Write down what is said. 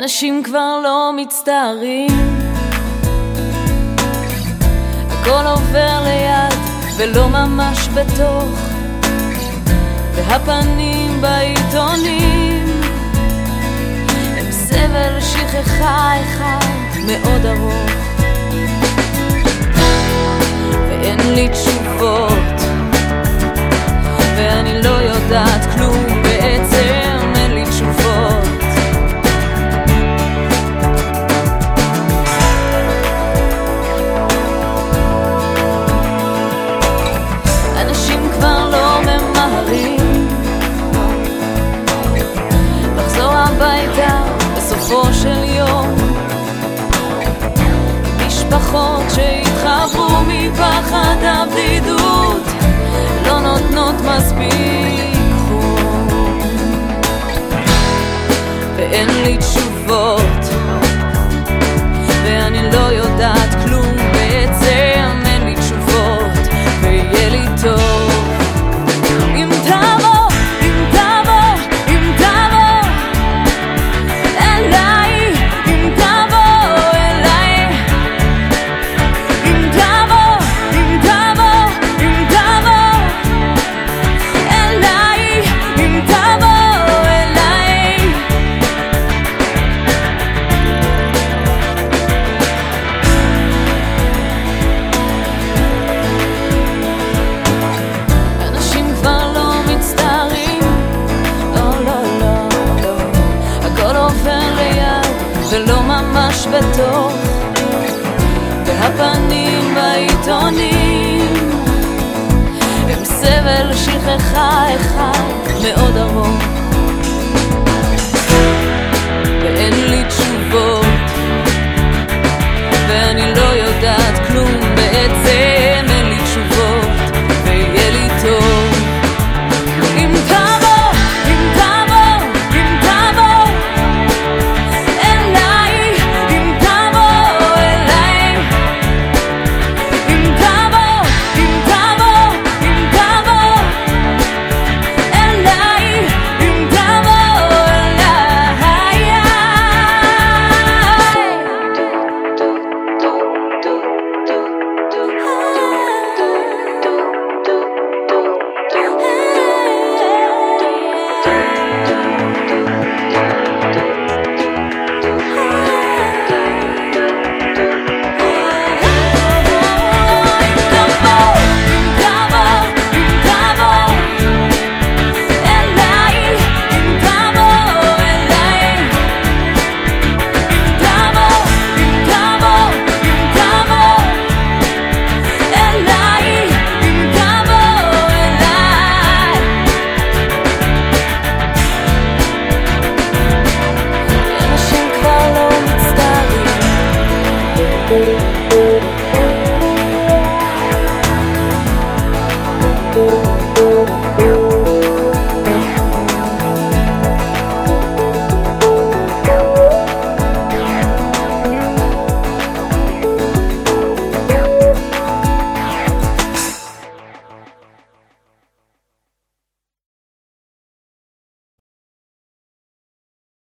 אנשים כבר לא מצטערים, הכל עובר ליד ולא ממש בתוך, והפנים בעיתונים הם סבל שכחה אחד מאוד ארוך, ואין לי תשובות ואני לא יודעת כלום, בעצם אין לי תשובות. אנשים כבר לא ממהרים לחזור הביתה בסופו של יום, משפחות שהתחברו מפחד הבדידות לא נותנות מספיק חום, ואין לי תשובות ואני לא יודעת כלום, בעצם אין לי תשובות, ויהיה לי טוב אם תבוא, אם תבוא, אם תבוא אליי, אם תבוא אליי, אם תבוא, אם תבוא, אם תבוא אליי, אם תבוא אליי. אנשים כבר לא מצטערים, לא, לא, לא, לא, הכל עובר ליד ולא ממש בתוך, והפנים בעיתונים הם סבל שכחה אחד מאוד ארוך,